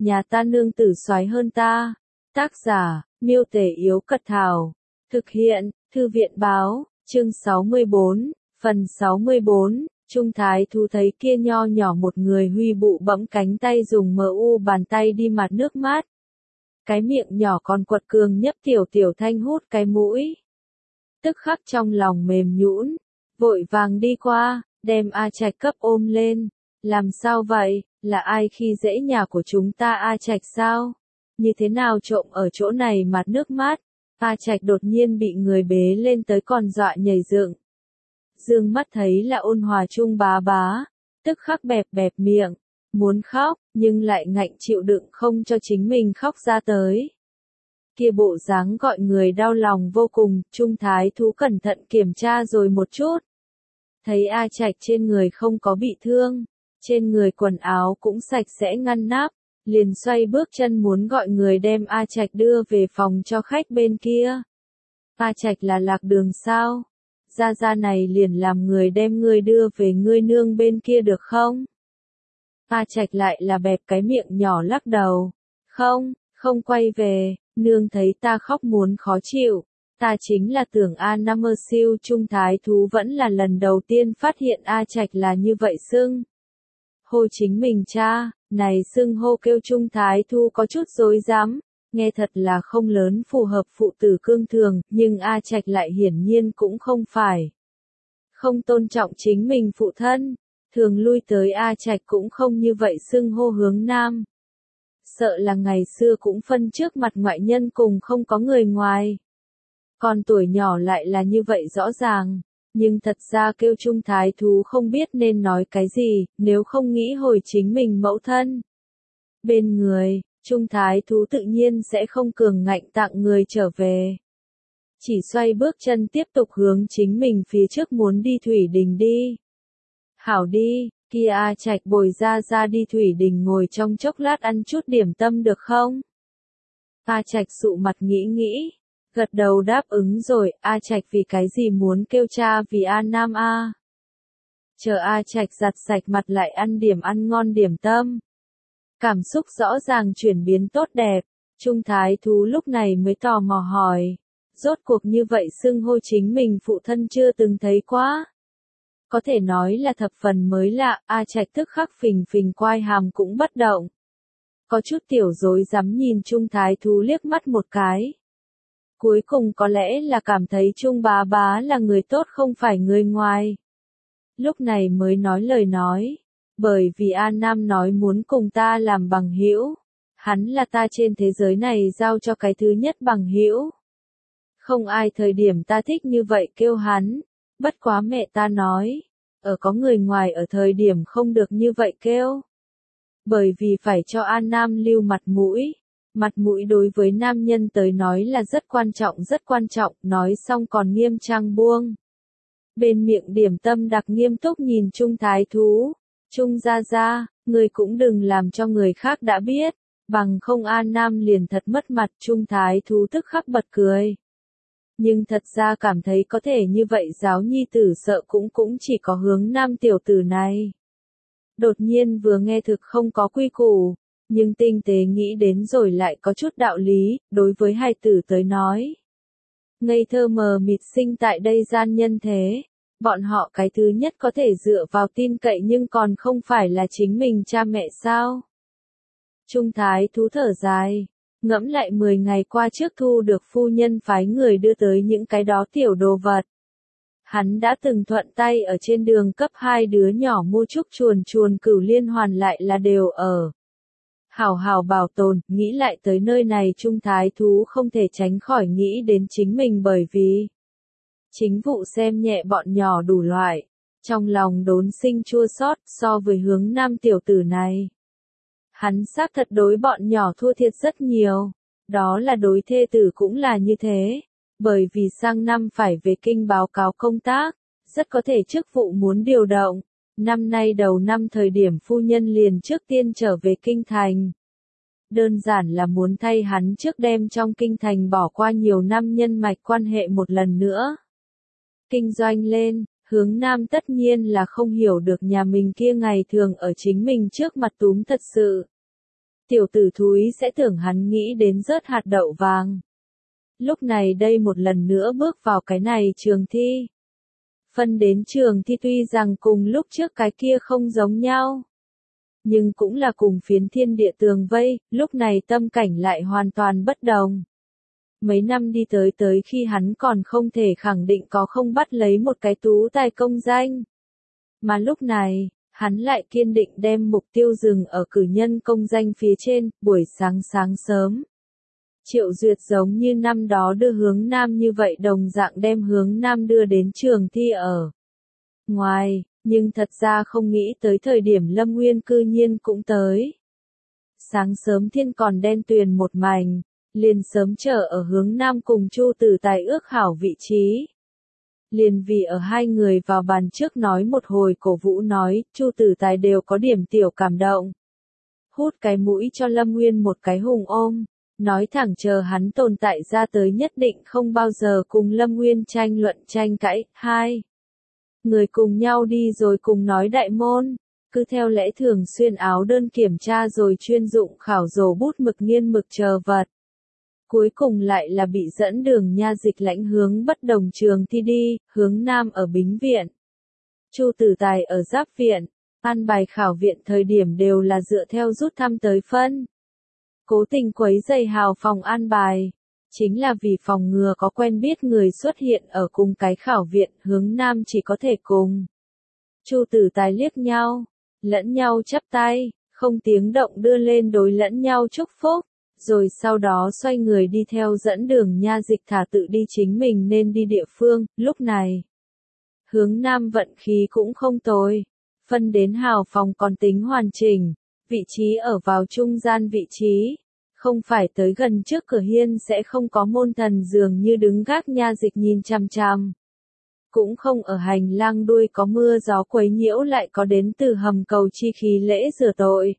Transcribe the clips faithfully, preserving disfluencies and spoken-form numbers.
nhà ta nương tử soái hơn ta. Tác giả, Miêu Tể Yếu Cật Thảo. Thực hiện, Thư viện Báo, chương sáu mươi bốn, phần sáu mươi bốn. Trung Thái Thú thấy kia nho nhỏ một người huy bụ bẫm cánh tay dùng mờ u bàn tay đi mặt nước mát. Cái miệng nhỏ còn quật cường nhấp tiểu tiểu thanh hút cái mũi. Tức khắc trong lòng mềm nhũn, vội vàng đi qua, đem A Trạch cấp ôm lên. Làm sao vậy, là ai khi dễ nhà của chúng ta A Trạch sao? Như thế nào trộm ở chỗ này mặt nước mát? A Trạch đột nhiên bị người bế lên tới còn dọa nhảy dựng. Dương mắt thấy là Ôn Hòa Trung bá bá, tức khắc bẹp bẹp miệng, muốn khóc, nhưng lại ngạnh chịu đựng không cho chính mình khóc ra tới. Kia bộ dáng gọi người đau lòng vô cùng, Trung Thái Thú cẩn thận kiểm tra rồi một chút. Thấy A Trạch trên người không có bị thương, trên người quần áo cũng sạch sẽ ngăn nắp, liền xoay bước chân muốn gọi người đem A Trạch đưa về phòng cho khách bên kia. A Trạch là lạc đường sao? Ra ra này liền làm người đem ngươi đưa về ngươi nương bên kia được không? A Trạch lại là bẹp cái miệng nhỏ lắc đầu. Không, không quay về, nương thấy ta khóc muốn khó chịu. Ta chính là tưởng A Nam Mơ Siêu. Trung Thái Thú vẫn là lần đầu tiên phát hiện A Trạch là như vậy xưng hô chính mình cha, này xưng hô kêu Trung Thái Thú có chút rối rắm, nghe thật là không lớn phù hợp phụ tử cương thường, nhưng A Trạch lại hiển nhiên cũng không phải không tôn trọng chính mình phụ thân, thường lui tới A Trạch cũng không như vậy xưng hô hướng nam. Sợ là ngày xưa cũng phân trước mặt ngoại nhân cùng không có người ngoài. Còn tuổi nhỏ lại là như vậy rõ ràng, nhưng thật ra kêu Trung Thái Thú không biết nên nói cái gì, nếu không nghĩ hồi chính mình mẫu thân. Bên người, Trung Thái Thú tự nhiên sẽ không cường ngạnh tặng người trở về. Chỉ xoay bước chân tiếp tục hướng chính mình phía trước muốn đi Thủy Đình đi. Hảo đi, kia A Trạch bồi ra ra đi Thủy Đình ngồi trong chốc lát ăn chút điểm tâm được không? A Trạch sụ mặt nghĩ nghĩ, gật đầu đáp ứng rồi. A Trạch vì cái gì muốn kêu cha vì A Nam A? Chờ A Trạch giặt sạch mặt lại ăn điểm ăn ngon điểm tâm. Cảm xúc rõ ràng chuyển biến tốt đẹp, Trung Thái Thú lúc này mới tò mò hỏi. Rốt cuộc như vậy xưng hô chính mình phụ thân chưa từng thấy quá. Có thể nói là thập phần mới lạ. A Trạch tức khắc phình phình quai hàm cũng bất động. Có chút tiểu rối rắm nhìn Trung Thái Thú liếc mắt một cái. Cuối cùng có lẽ là cảm thấy Trung bá bá là người tốt không phải người ngoài. Lúc này mới nói lời nói. Bởi vì A Nam nói muốn cùng ta làm bằng hữu, hắn là ta trên thế giới này giao cho cái thứ nhất bằng hữu. Không ai thời điểm ta thích như vậy kêu hắn, bất quá mẹ ta nói, ở có người ngoài ở thời điểm không được như vậy kêu. Bởi vì phải cho A Nam lưu mặt mũi, mặt mũi đối với nam nhân tới nói là rất quan trọng rất quan trọng, nói xong còn nghiêm trang buông. Bên miệng điểm tâm đặc nghiêm túc nhìn Trung Thái Thú. Trung gia gia, người cũng đừng làm cho người khác đã biết, bằng không A Nam liền thật mất mặt. Trung Thái Thú tức khắc bật cười. Nhưng thật ra cảm thấy có thể như vậy giáo nhi tử sợ cũng cũng chỉ có hướng nam tiểu tử này. Đột nhiên vừa nghe thực không có quy củ, nhưng tinh tế nghĩ đến rồi lại có chút đạo lý, đối với hai tử tới nói. Ngây thơ mờ mịt sinh tại đây gian nhân thế. Bọn họ cái thứ nhất có thể dựa vào tin cậy nhưng còn không phải là chính mình cha mẹ sao? Trung Thái Thú thở dài, ngẫm lại mười ngày qua trước thu được phu nhân phái người đưa tới những cái đó tiểu đồ vật. Hắn đã từng thuận tay ở trên đường cấp hai đứa nhỏ mua chúc chuồn chuồn cửu liên hoàn lại là đều ở. Hảo hảo bảo tồn, nghĩ lại tới nơi này Trung Thái Thú không thể tránh khỏi nghĩ đến chính mình bởi vì chính vụ xem nhẹ bọn nhỏ đủ loại, trong lòng đốn sinh chua xót so với hướng nam tiểu tử này. Hắn xác thật đối bọn nhỏ thua thiệt rất nhiều, đó là đối thê tử cũng là như thế, bởi vì sang năm phải về kinh báo cáo công tác, rất có thể chức vụ muốn điều động, năm nay đầu năm thời điểm phu nhân liền trước tiên trở về kinh thành. Đơn giản là muốn thay hắn trước đem trong kinh thành bỏ qua nhiều năm nhân mạch quan hệ một lần nữa. Kinh doanh lên, hướng nam tất nhiên là không hiểu được nhà mình kia ngày thường ở chính mình trước mặt túm thật sự. tiểu tử thúi sẽ tưởng hắn nghĩ đến rớt hạt đậu vàng. Lúc này đây một lần nữa bước vào cái này trường thi. Phân đến trường thi tuy rằng cùng lúc trước cái kia không giống nhau, nhưng cũng là cùng phiến thiên địa tường vây, lúc này tâm cảnh lại hoàn toàn bất đồng. Mấy năm đi tới tới khi hắn còn không thể khẳng định có không bắt lấy một cái tú tài công danh. Mà lúc này, hắn lại kiên định đem mục tiêu dừng ở cử nhân công danh phía trên, buổi sáng sáng sớm. Triệu Duyệt giống như năm đó đưa Hướng Nam như vậy đồng dạng đem Hướng Nam đưa đến trường thi ở ngoài, nhưng thật ra không nghĩ tới thời điểm Lâm Nguyên cư nhiên cũng tới. Sáng sớm thiên còn đen tuyền một mảnh, liền sớm chờ ở Hướng Nam cùng Chu Tử Tài ước hảo vị trí. Liền vì ở hai người vào bàn trước nói một hồi cổ vũ nói, Chu Tử Tài đều có điểm tiểu cảm động. Hút cái mũi cho Lâm Nguyên một cái hùng ôm, nói thẳng chờ hắn tồn tại ra tới nhất định không bao giờ cùng Lâm Nguyên tranh luận tranh cãi. Hai người cùng nhau đi rồi cùng nói đại môn, cứ theo lẽ thường xuyên áo đơn kiểm tra rồi chuyên dụng khảo dồ bút mực nghiên mực chờ vật. Cuối cùng lại là bị dẫn đường nha dịch lãnh hướng bất đồng trường thi đi, Hướng Nam ở Bính Viện, Chu Tử Tài ở Giáp Viện, an bài khảo viện thời điểm đều là dựa theo rút thăm tới phân. Cố tình quấy rầy hào phòng an bài, chính là vì phòng ngừa có quen biết người xuất hiện ở cùng cái khảo viện, Hướng Nam chỉ có thể cùng Chu Tử Tài liếc nhau, lẫn nhau chắp tay, không tiếng động đưa lên đối lẫn nhau chúc phúc. Rồi sau đó xoay người đi theo dẫn đường nha dịch thả tự đi chính mình nên đi địa phương, lúc này. Hướng Nam vận khí cũng không tồi, phân đến hào phòng còn tính hoàn chỉnh, vị trí ở vào trung gian vị trí, không phải tới gần trước cửa hiên sẽ không có môn thần dường như đứng gác nha dịch nhìn chằm chằm. Cũng không ở hành lang đuôi có mưa gió quấy nhiễu lại có đến từ hầm cầu chi khí lễ rửa tội.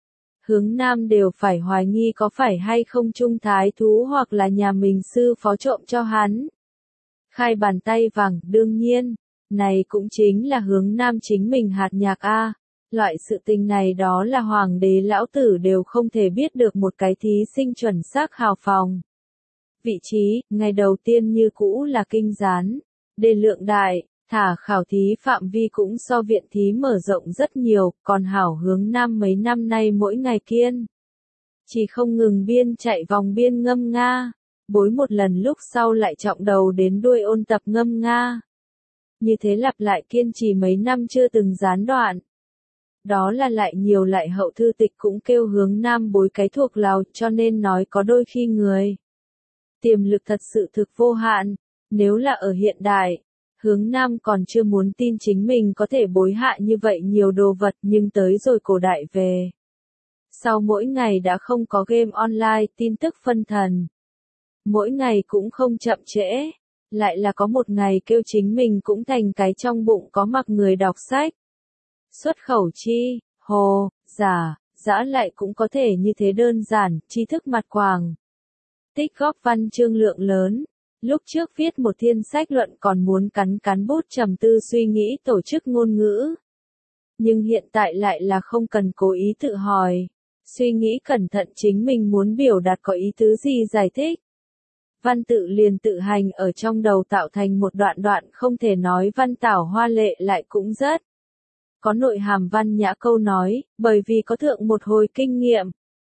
Hướng Nam đều phải hoài nghi có phải hay không trung thái thú hoặc là nhà mình sư phó trộm cho hắn. Khai bàn tay vàng, đương nhiên, này cũng chính là Hướng Nam chính mình hạt nhạc A. Loại sự tình này đó là hoàng đế lão tử đều không thể biết được một cái thí sinh chuẩn xác hào phòng. Vị trí, ngày đầu tiên như cũ là kinh gián, đề lượng đại. Thả khảo thí phạm vi cũng so viện thí mở rộng rất nhiều, còn hảo Hướng Nam mấy năm nay mỗi ngày kiên. Chỉ không ngừng biên chạy vòng biên ngâm nga, bối một lần lúc sau lại trọng đầu đến đuôi ôn tập ngâm nga. Như thế lặp lại kiên trì mấy năm chưa từng gián đoạn. Đó là lại nhiều lại hậu thư tịch cũng kêu Hướng Nam bối cái thuộc lào cho nên nói có đôi khi người. Tiềm lực thật sự thực vô hạn, nếu là ở hiện đại. Hướng Nam còn chưa muốn tin chính mình có thể bối hạ như vậy nhiều đồ vật nhưng tới rồi cổ đại về. Sau mỗi ngày đã không có game online tin tức phân thần. Mỗi ngày cũng không chậm trễ. Lại là có một ngày kêu chính mình cũng thành cái trong bụng có mặc người đọc sách. Xuất khẩu chi, hồ, giả, dã lại cũng có thể như thế đơn giản, tri thức mặt quàng. Tích góp văn chương lượng lớn. Lúc trước viết một thiên sách luận còn muốn cắn cắn bút trầm tư suy nghĩ tổ chức ngôn ngữ. Nhưng hiện tại lại là không cần cố ý tự hỏi. Suy nghĩ cẩn thận chính mình muốn biểu đạt có ý tứ gì giải thích. Văn tự liền tự hành ở trong đầu tạo thành một đoạn đoạn không thể nói văn tảo hoa lệ lại cũng rất. Có nội hàm văn nhã câu nói, bởi vì có thượng một hồi kinh nghiệm.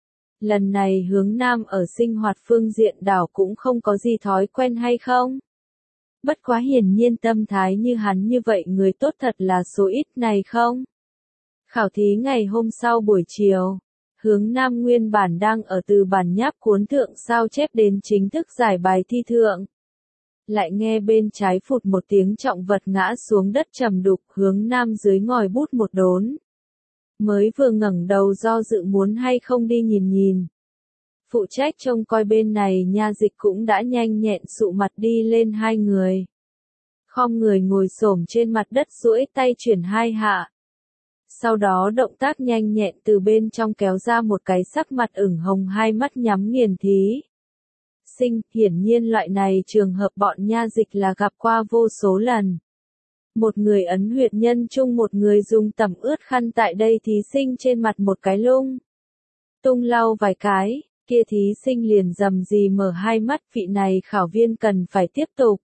Lần này Hướng Nam ở sinh hoạt phương diện đảo cũng không có gì thói quen hay không? Bất quá hiển nhiên tâm thái như hắn như vậy người tốt thật là số ít này không? Khảo thí ngày hôm sau buổi chiều, Hướng Nam nguyên bản đang ở từ bản nháp cuốn thượng sao chép đến chính thức giải bài thi thượng. Lại nghe bên trái phụt một tiếng trọng vật ngã xuống đất trầm đục, Hướng Nam dưới ngòi bút một đốn. Mới vừa ngẩng đầu do dự muốn hay không đi nhìn nhìn. Phụ trách trông coi bên này nha dịch cũng đã nhanh nhẹn sụ mặt đi lên hai người. Khom người ngồi xổm trên mặt đất duỗi tay chuyển hai hạ. Sau đó động tác nhanh nhẹn từ bên trong kéo ra một cái sắc mặt ửng hồng hai mắt nhắm nghiền thí. Sinh, hiển nhiên loại này trường hợp bọn nha dịch là gặp qua vô số lần. Một người ấn huyệt nhân chung một người dùng tẩm ướt khăn tại đây thí sinh trên mặt một cái lung. tung lau vài cái, kia thí sinh liền rầm rì mở hai mắt, vị này khảo viên cần phải tiếp tục.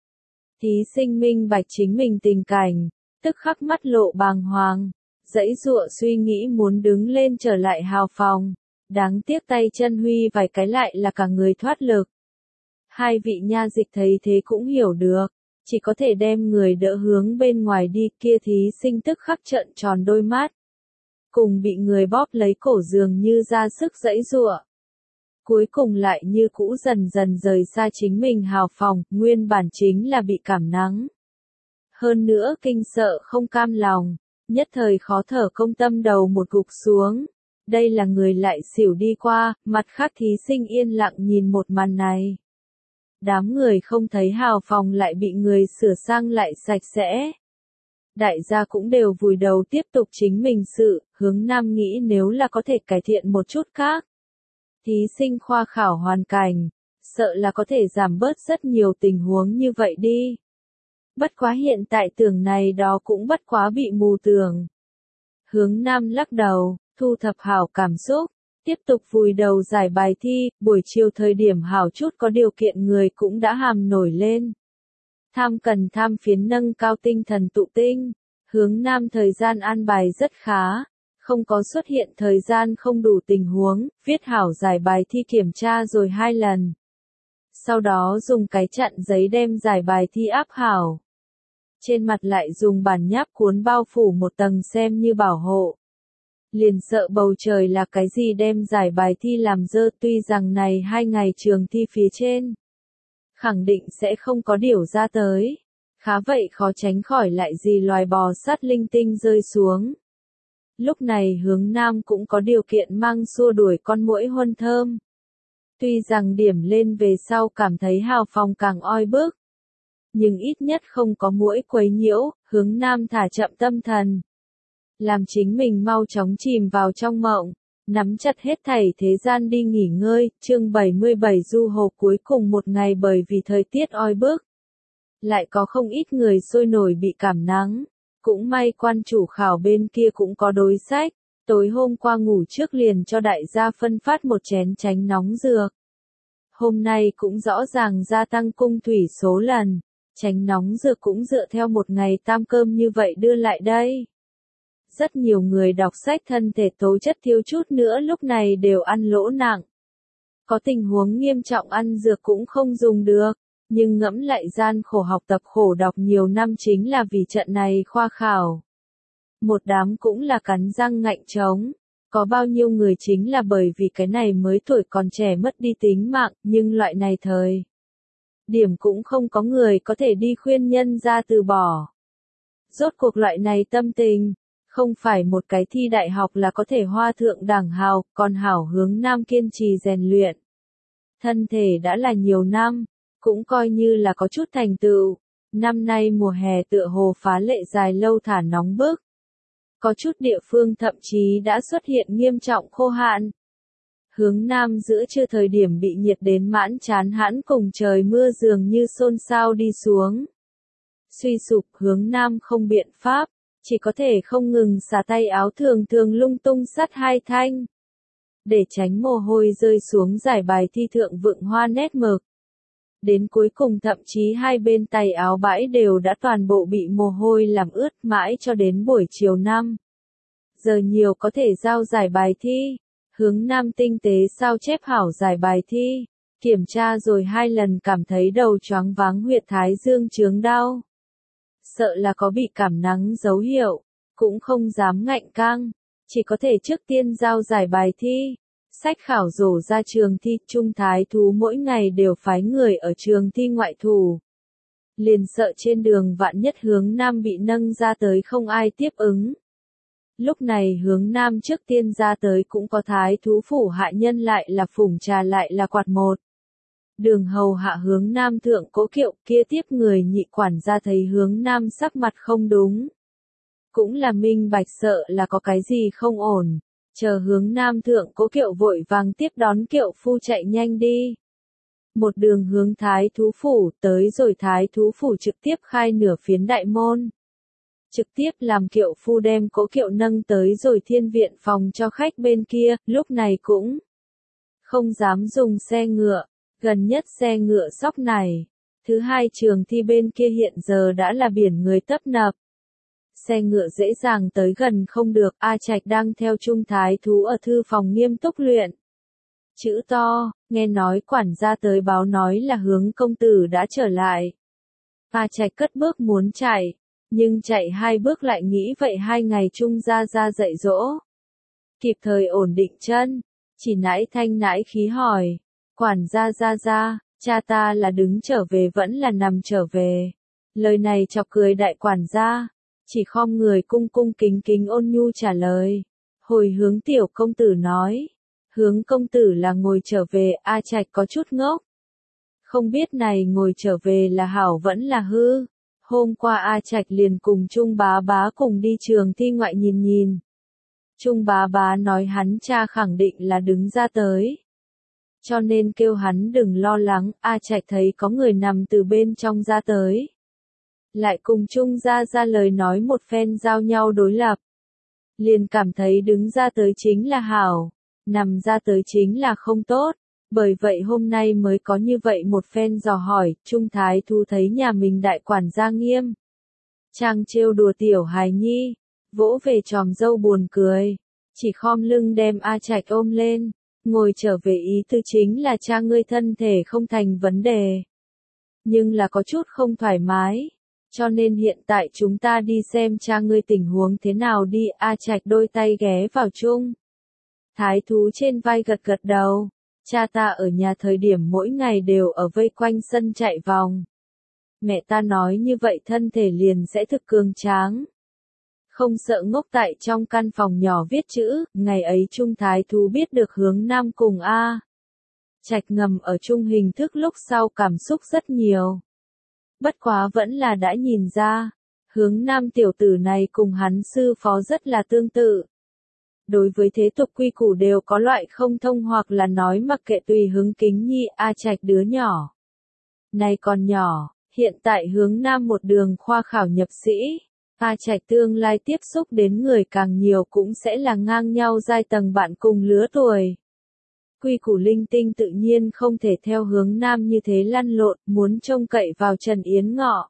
Thí sinh minh bạch chính mình tình cảnh, tức khắc mắt lộ bàng hoàng, dãy dụa suy nghĩ muốn đứng lên trở lại hào phòng, đáng tiếc tay chân huy vài cái lại là cả người thoát lực. Hai vị nha dịch thấy thế cũng hiểu được, chỉ có thể đem người đỡ hướng bên ngoài đi, kia thí sinh tức khắc trợn tròn đôi mắt. Cùng bị người bóp lấy cổ dường như ra sức dãy dụa. Cuối cùng lại như cũ dần dần rời xa chính mình hào phòng, nguyên bản chính là bị cảm nắng. Hơn nữa kinh sợ không cam lòng, nhất thời khó thở công tâm đầu một gục xuống. Đây là người lại xỉu đi qua, mặt khác thí sinh yên lặng nhìn một màn này. Đám người không thấy hào phòng lại bị người sửa sang lại sạch sẽ. Đại gia cũng đều vùi đầu tiếp tục chính mình sự, Hướng Nam nghĩ nếu là có thể cải thiện một chút khác. Thí sinh khoa khảo hoàn cảnh, sợ là có thể giảm bớt rất nhiều tình huống như vậy đi. Bất quá hiện tại tưởng này đó cũng bất quá bị mù tưởng. Hướng Nam lắc đầu, thu thập hảo cảm xúc, tiếp tục vùi đầu giải bài thi, buổi chiều thời điểm hảo chút có điều kiện người cũng đã hàm nổi lên. Tham cần tham phiến nâng cao tinh thần tụ tinh, Hướng Nam thời gian an bài rất khá, không có xuất hiện thời gian không đủ tình huống, viết hảo giải bài thi kiểm tra rồi hai lần. Sau đó dùng cái chặn giấy đem giải bài thi áp hảo. Trên mặt lại dùng bản nháp cuốn bao phủ một tầng xem như bảo hộ. Liền sợ bầu trời là cái gì đem giải bài thi làm dơ, tuy rằng này hai ngày trường thi phía trên. Khẳng định sẽ không có điều ra tới. Khá vậy khó tránh khỏi lại gì loài bò sát linh tinh rơi xuống. Lúc này Hướng Nam cũng có điều kiện mang xua đuổi con muỗi huân thơm. Tuy rằng điểm lên về sau cảm thấy hào phòng càng oi bức. Nhưng ít nhất không có muỗi quấy nhiễu, Hướng Nam thả chậm tâm thần. Làm chính mình mau chóng chìm vào trong mộng, nắm chặt hết thảy thế gian đi nghỉ ngơi, chương bảy mươi bảy du hồ cuối cùng một ngày bởi vì thời tiết oi bức. Lại có không ít người sôi nổi bị cảm nắng, cũng may quan chủ khảo bên kia cũng có đối sách, tối hôm qua ngủ trước liền cho đại gia phân phát một chén tránh nóng dược. Hôm nay cũng rõ ràng gia tăng cung thủy số lần, tránh nóng dược cũng dựa theo một ngày tam cơm như vậy đưa lại đây. Rất nhiều người đọc sách thân thể tố chất thiếu chút nữa lúc này đều ăn lỗ nặng. Có tình huống nghiêm trọng ăn dược cũng không dùng được, nhưng ngẫm lại gian khổ học tập khổ đọc nhiều năm chính là vì trận này khoa khảo. Một đám cũng là cắn răng ngạnh trống, có bao nhiêu người chính là bởi vì cái này mới tuổi còn trẻ mất đi tính mạng, nhưng loại này thời điểm cũng không có người có thể đi khuyên nhân ra từ bỏ. Rốt cuộc loại này tâm tình, không phải một cái thi đại học là có thể hoa thượng đẳng hào, còn hảo Hướng Nam kiên trì rèn luyện. Thân thể đã là nhiều năm, cũng coi như là có chút thành tựu. Năm nay mùa hè tựa hồ phá lệ dài lâu thả nóng bức. Có chút địa phương thậm chí đã xuất hiện nghiêm trọng khô hạn. Hướng Nam giữa trưa thời điểm bị nhiệt đến mãn chán hãn cùng trời mưa dường như xôn xao đi xuống. Suy sụp Hướng Nam không biện pháp, chỉ có thể không ngừng xả tay áo thường thường lung tung sắt hai thanh. Để tránh mồ hôi rơi xuống giải bài thi thượng vượng hoa nét mực. Đến cuối cùng thậm chí hai bên tay áo bãi đều đã toàn bộ bị mồ hôi làm ướt mãi cho đến buổi chiều năm. Giờ nhiều có thể giao giải bài thi. Hướng Nam tinh tế sao chép hảo giải bài thi. Kiểm tra rồi hai lần cảm thấy đầu choáng váng huyệt thái dương chướng đau. Sợ là có bị cảm nắng dấu hiệu. Cũng không dám ngạnh căng. Chỉ có thể trước tiên giao giải bài thi. Sách khảo rổ ra trường thi, Trung Thái Thú mỗi ngày đều phái người ở trường thi ngoại thủ. Liền sợ trên đường vạn nhất Hướng Nam bị nâng ra tới không ai tiếp ứng. Lúc này Hướng Nam trước tiên ra tới cũng có Thái Thú phủ hạ nhân lại là phủng trà lại là quạt một. Đường hầu hạ Hướng Nam thượng cố kiệu kia tiếp người nhị quản gia thấy Hướng Nam sắc mặt không đúng. Cũng là minh bạch sợ là có cái gì không ổn. Chờ Hướng Nam thượng cố kiệu vội vàng tiếp đón kiệu phu chạy nhanh đi. Một đường hướng Thái Thú phủ tới rồi Thái Thú phủ trực tiếp khai nửa phiến đại môn. trực tiếp làm kiệu phu đem cỗ kiệu nâng tới rồi thiên viện phòng cho khách bên kia, lúc này cũng không dám dùng xe ngựa, gần nhất xe ngựa sóc này. Thứ hai trường thi bên kia hiện giờ đã là biển người tấp nập. Xe ngựa dễ dàng tới gần không được, A Trạch đang theo Trung Thái Thú ở thư phòng nghiêm túc luyện. Chữ to, nghe nói quản gia tới báo nói là Hướng công tử đã trở lại. A Trạch cất bước muốn chạy, nhưng chạy hai bước lại nghĩ vậy hai ngày Trung gia gia dạy dỗ. Kịp thời ổn định chân, chỉ nãi thanh nãi khí hỏi, quản gia gia gia, cha ta là đứng trở về vẫn là nằm trở về. Lời này chọc cười đại quản gia, chỉ khom người cung cung kính kính ôn nhu trả lời. Hồi Hướng tiểu công tử nói, Hướng công tử là ngồi trở về, A Trạch có chút ngốc. Không biết này ngồi trở về là hảo vẫn là hư. Hôm qua A Trạch liền cùng Trung bá bá cùng đi trường thi ngoại nhìn nhìn. Trung bá bá nói hắn cha khẳng định là đứng ra tới. Cho nên kêu hắn đừng lo lắng, A Trạch thấy có người nằm từ bên trong ra tới. Lại cùng Trung ra ra lời nói một phen giao nhau đối lập. Liền cảm thấy đứng ra tới chính là hảo, nằm ra tới chính là không tốt. Bởi vậy hôm nay mới có như vậy một phen dò hỏi, Trung Thái Thú thấy nhà mình đại quản gia nghiêm. Trang trêu đùa tiểu hài nhi, vỗ về tròm dâu buồn cười, chỉ khom lưng đem A Trạch ôm lên, ngồi trở về ý tư chính là cha ngươi thân thể không thành vấn đề. Nhưng là có chút không thoải mái, cho nên hiện tại chúng ta đi xem cha ngươi tình huống thế nào đi. A Trạch đôi tay ghé vào Trung Thái Thú trên vai gật gật đầu. Cha ta ở nhà thời điểm mỗi ngày đều ở vây quanh sân chạy vòng. Mẹ ta nói như vậy thân thể liền sẽ thực cường tráng. Không sợ ngốc tại trong căn phòng nhỏ viết chữ, ngày ấy Trung Thái Thú biết được Hướng Nam cùng A Trạch ngầm ở chung hình thức lúc sau cảm xúc rất nhiều. Bất quá vẫn là đã nhìn ra, Hướng Nam tiểu tử này cùng hắn sư phó rất là tương tự. Đối với thế tục quy củ đều có loại không thông hoặc là nói mặc kệ tùy hứng kính nhi. A Trạch đứa nhỏ này còn nhỏ, hiện tại Hướng Nam một đường khoa khảo nhập sĩ. A Trạch tương lai tiếp xúc đến người càng nhiều cũng sẽ là ngang nhau giai tầng bạn cùng lứa tuổi. Quy củ linh tinh tự nhiên không thể theo Hướng Nam như thế lăn lộn, muốn trông cậy vào Trần Yến Ngọ.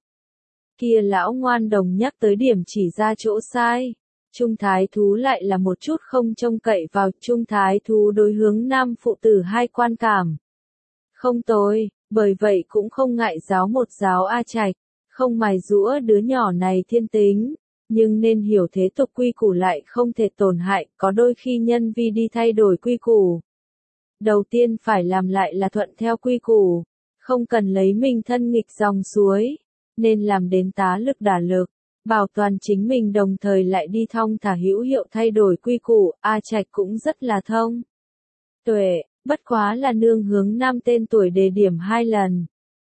Kia lão ngoan đồng nhắc tới điểm chỉ ra chỗ sai. Trung Thái Thú lại là một chút không trông cậy vào. Trung Thái Thú đối Hướng Nam phụ tử hai quan cảm không tồi, bởi vậy cũng không ngại giáo một giáo A Trạch, không mài giũa đứa nhỏ này thiên tính, nhưng nên hiểu thế tục quy củ lại không thể tổn hại, có đôi khi nhân vi đi thay đổi quy củ. Đầu tiên phải làm lại là thuận theo quy củ, không cần lấy mình thân nghịch dòng suối, nên làm đến tá lực đả lực. Bảo toàn chính mình đồng thời lại đi thong thả hữu hiệu thay đổi quy củ. A Trạch cũng rất là thông tuệ, bất quá là nương Hướng Nam tên tuổi đề điểm hai lần.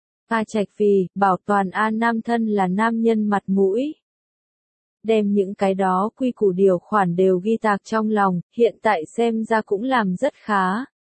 A Trạch vì bảo toàn A Nam thân là nam nhân mặt mũi, đem những cái đó quy củ điều khoản đều ghi tạc trong lòng, hiện tại xem ra cũng làm rất khá.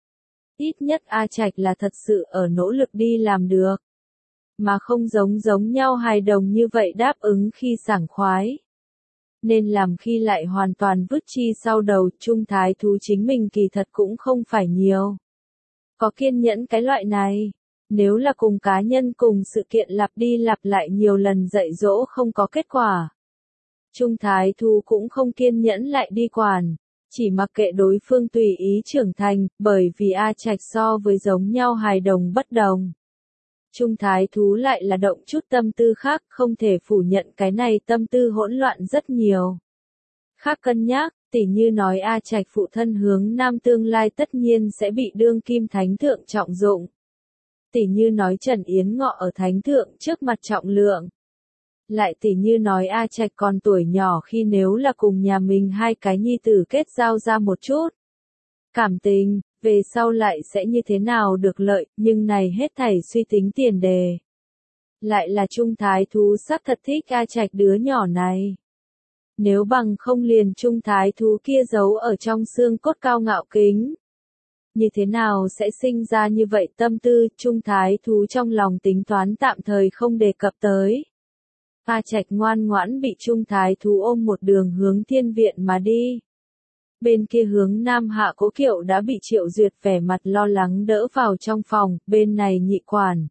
Ít nhất A Trạch là thật sự ở nỗ lực đi làm được, mà không giống giống nhau hài đồng như vậy đáp ứng khi sảng khoái. Nên làm khi lại hoàn toàn vứt chi sau đầu. Trung Thái Thú chính mình kỳ thật cũng không phải nhiều có kiên nhẫn cái loại này. Nếu là cùng cá nhân cùng sự kiện lặp đi lặp lại nhiều lần dạy dỗ không có kết quả, Trung Thái Thú cũng không kiên nhẫn lại đi quản, chỉ mặc kệ đối phương tùy ý trưởng thành, bởi vì A Trạch so với giống nhau hài đồng bất đồng. Trung Thái Thú lại là động chút tâm tư khác, không thể phủ nhận cái này tâm tư hỗn loạn rất nhiều. Khác cân nhắc, tỉ như nói A Trạch phụ thân Hướng Nam tương lai tất nhiên sẽ bị đương kim thánh thượng trọng dụng. Tỉ như nói Trần Yến Ngọ ở thánh thượng trước mặt trọng lượng. Lại tỉ như nói A Trạch còn tuổi nhỏ khi nếu là cùng nhà mình hai cái nhi tử kết giao ra một chút cảm tình, về sau lại sẽ như thế nào được lợi, nhưng này hết thảy suy tính tiền đề. Lại là Trung Thái Thú xác thật thích A Trạch đứa nhỏ này. Nếu bằng không liền Trung Thái Thú kia giấu ở trong xương cốt cao ngạo kính. Như thế nào sẽ sinh ra như vậy tâm tư. Trung Thái Thú trong lòng tính toán tạm thời không đề cập tới. A Trạch ngoan ngoãn bị Trung Thái Thú ôm một đường hướng thiên viện mà đi. Bên kia hướng Nam Hạ Cố Kiệu đã bị Triệu Duyệt vẻ mặt lo lắng đỡ vào trong phòng, bên này nhị quản.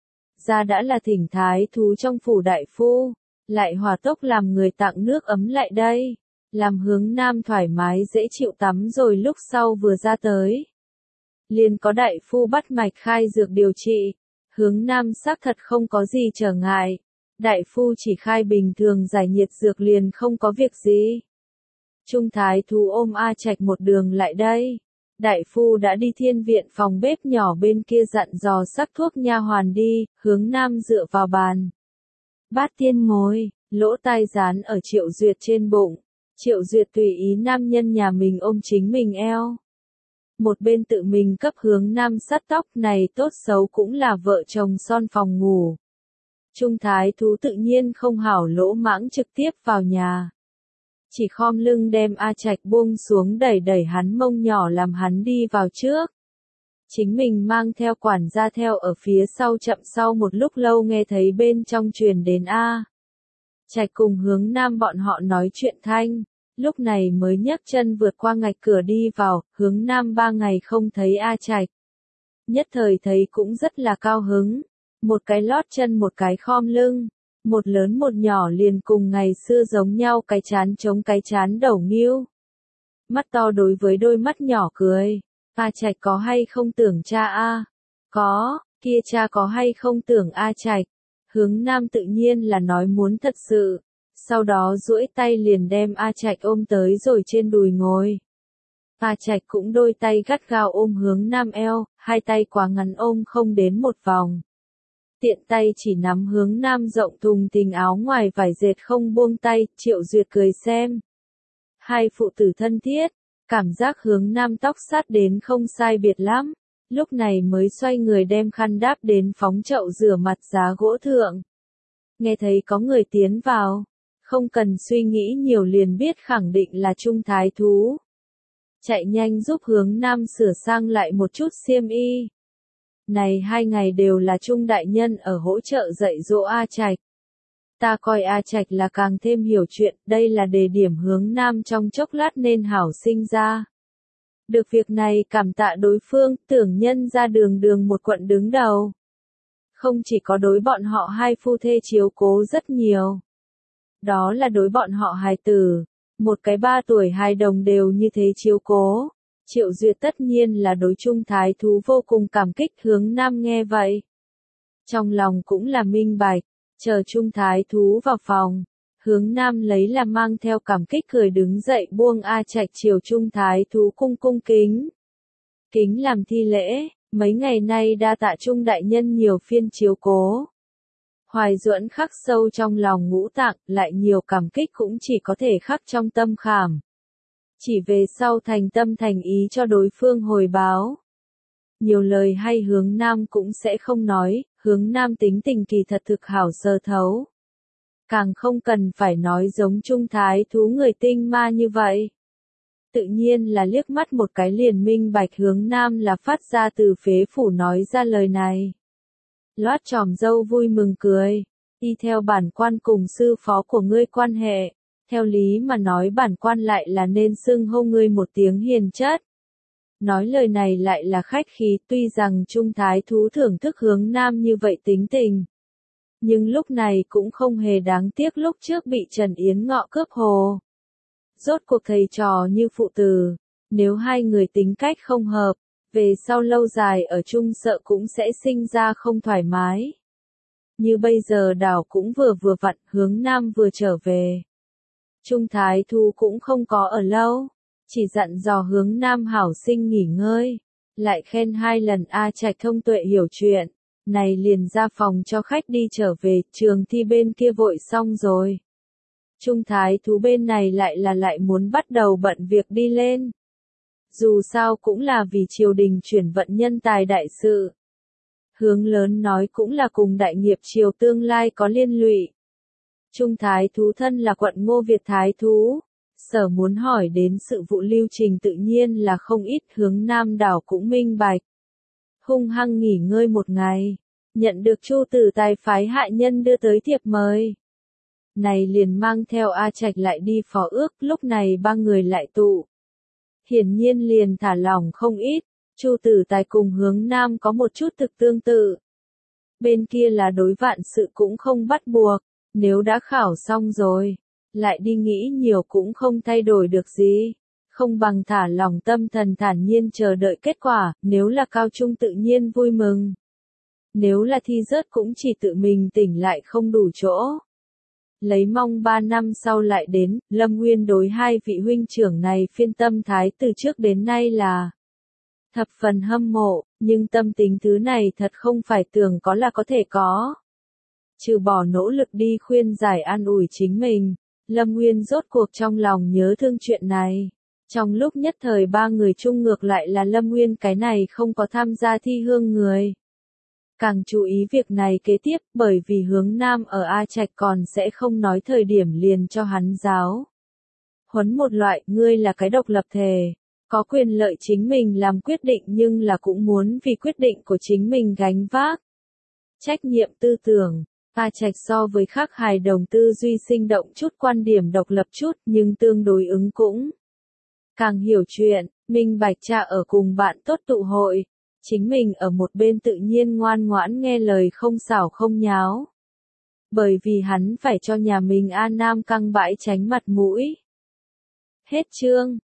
Ra đã là thỉnh Thái Thú trong phủ đại phu, lại hòa tốc làm người tặng nước ấm lại đây, làm hướng Nam thoải mái dễ chịu tắm rồi lúc sau vừa ra tới. Liền có đại phu bắt mạch khai dược điều trị, hướng Nam xác thật không có gì trở ngại, đại phu chỉ khai bình thường giải nhiệt dược liền không có việc gì. Trung Thái Thú ôm A Trạch một đường lại đây. Đại phu đã đi thiên viện phòng bếp nhỏ bên kia dặn dò sắc thuốc nha hoàn đi, hướng Nam dựa vào bàn. Bát tiên ngồi, lỗ tai dán ở Triệu Duyệt trên bụng. Triệu Duyệt tùy ý nam nhân nhà mình ôm chính mình eo. Một bên tự mình cấp hướng Nam sắt tóc này tốt xấu cũng là vợ chồng son phòng ngủ. Trung Thái Thú tự nhiên không hảo lỗ mãng trực tiếp vào nhà. Chỉ khom lưng đem A Trạch buông xuống đẩy đẩy hắn mông nhỏ làm hắn đi vào trước. Chính mình mang theo quản gia theo ở phía sau chậm sau một lúc lâu nghe thấy bên trong truyền đến A Trạch cùng hướng Nam bọn họ nói chuyện thanh, lúc này mới nhấc chân vượt qua ngạch cửa đi vào, hướng Nam ba ngày không thấy A Trạch. Nhất thời thấy cũng rất là cao hứng, một cái lót chân một cái khom lưng. Một lớn một nhỏ liền cùng ngày xưa giống nhau cái chán chống cái chán đầu nghiêu. Mắt to đối với đôi mắt nhỏ cười. A Trạch có hay không tưởng cha A? Có, kia cha có hay không tưởng A Trạch? Hướng Nam tự nhiên là nói muốn thật sự. Sau đó duỗi tay liền đem A Trạch ôm tới rồi trên đùi ngồi. A Trạch cũng đôi tay gắt gao ôm hướng Nam eo, hai tay quá ngắn ôm không đến một vòng. Tiện tay chỉ nắm hướng Nam rộng thùng thình áo ngoài vải dệt không buông tay, Triệu Duyệt cười xem. Hai phụ tử thân thiết, cảm giác hướng Nam tóc sát đến không sai biệt lắm, lúc này mới xoay người đem khăn đáp đến phóng chậu rửa mặt giá gỗ thượng. Nghe thấy có người tiến vào, không cần suy nghĩ nhiều liền biết khẳng định là Trung Thái Thú. Chạy nhanh giúp hướng Nam sửa sang lại một chút xiêm y. Này hai ngày đều là Trung đại nhân ở hỗ trợ dạy dỗ A Trạch. Ta coi A Trạch là càng thêm hiểu chuyện, đây là đề điểm hướng Nam trong chốc lát nên hảo sinh ra. Được việc này cảm tạ đối phương, tưởng nhân ra đường đường một quận đứng đầu. Không chỉ có đối bọn họ hai phu thê chiếu cố rất nhiều. Đó là đối bọn họ hài tử, một cái ba tuổi hài đồng đều như thế chiếu cố. Triệu Duyệt tất nhiên là đối Trung Thái Thú vô cùng cảm kích, hướng Nam nghe vậy. Trong lòng cũng là minh bạch, chờ Trung Thái Thú vào phòng, hướng Nam lấy là mang theo cảm kích cười đứng dậy buông A Trạch chiều Trung Thái Thú cung cung kính. Kính làm thi lễ, mấy ngày nay đa tạ Trung đại nhân nhiều phiên chiếu cố. Hoài duẫn khắc sâu trong lòng ngũ tạng, lại nhiều cảm kích cũng chỉ có thể khắc trong tâm khảm. Chỉ về sau thành tâm thành ý cho đối phương hồi báo. Nhiều lời hay hướng Nam cũng sẽ không nói, hướng Nam tính tình kỳ thật thực hảo sơ thấu. Càng không cần phải nói giống Trung Thái Thú người tinh ma như vậy. Tự nhiên là liếc mắt một cái liền minh bạch hướng Nam là phát ra từ phế phủ nói ra lời này. Loát tròm dâu vui mừng cười, y theo bản quan cùng sư phó của ngươi quan hệ. Theo lý mà nói bản quan lại là nên xưng hô ngươi một tiếng hiền chất. Nói lời này lại là khách khí, tuy rằng Trung Thái Thú thưởng thức hướng Nam như vậy tính tình. Nhưng lúc này cũng không hề đáng tiếc lúc trước bị Trần Yến Ngọ cướp hồ. Rốt cuộc thầy trò như phụ tử, nếu hai người tính cách không hợp, về sau lâu dài ở chung sợ cũng sẽ sinh ra không thoải mái. Như bây giờ đảo cũng vừa vừa vặn, hướng Nam vừa trở về. Trung Thái Thú cũng không có ở lâu, chỉ dặn dò hướng Nam hảo sinh nghỉ ngơi, lại khen hai lần A Trạch thông tuệ hiểu chuyện, này liền ra phòng cho khách đi trở về, trường thi bên kia vội xong rồi. Trung Thái Thú bên này lại là lại muốn bắt đầu bận việc đi lên. Dù sao cũng là vì triều đình chuyển vận nhân tài đại sự. Hướng lớn nói cũng là cùng đại nghiệp triều tương lai có liên lụy. Trung Thái Thú thân là quận Ngô Việt Thái Thú, sở muốn hỏi đến sự vụ lưu trình tự nhiên là không ít, hướng Nam đảo cũng minh bạch. Hung hăng nghỉ ngơi một ngày, nhận được Chu Tử Tài phái hạ nhân đưa tới thiệp mời. này liền mang theo A Trạch lại đi phó ước, lúc này ba người lại tụ. Hiển nhiên liền thả lỏng không ít, Chu Tử Tài cùng Hướng Nam có một chút thực tương tự. Bên kia là đối vạn sự cũng không bắt buộc, nếu đã khảo xong rồi, lại đi nghĩ nhiều cũng không thay đổi được gì. Không bằng thả lỏng tâm thần thản nhiên chờ đợi kết quả, nếu là cao trung tự nhiên vui mừng. Nếu là thi rớt cũng chỉ tự mình tỉnh lại không đủ chỗ. Lấy mong ba năm sau lại đến, Lâm Nguyên đối hai vị huynh trưởng này phiên tâm thái từ trước đến nay là thập phần hâm mộ, nhưng tâm tính thứ này thật không phải tưởng có là có thể có. Trừ bỏ nỗ lực đi khuyên giải an ủi chính mình, Lâm Nguyên rốt cuộc trong lòng nhớ thương chuyện này. Trong lúc nhất thời ba người chung ngược lại là Lâm Nguyên cái này không có tham gia thi hương người. Càng chú ý việc này kế tiếp, bởi vì Hướng Nam ở A Trạch còn sẽ không nói thời điểm liền cho hắn giáo. Huấn một loại, ngươi là cái độc lập thể, có quyền lợi chính mình làm quyết định nhưng là cũng muốn vì quyết định của chính mình gánh vác. Trách nhiệm tư tưởng, A Trạch so với khác hài đồng tư duy sinh động chút, quan điểm độc lập chút nhưng tương đối ứng cũng càng hiểu chuyện, minh bạch cha ở cùng bạn tốt tụ hội. Chính mình ở một bên tự nhiên ngoan ngoãn nghe lời không xảo không nháo. Bởi vì hắn phải cho nhà mình A Nam căng bãi tránh mặt mũi. Hết chương.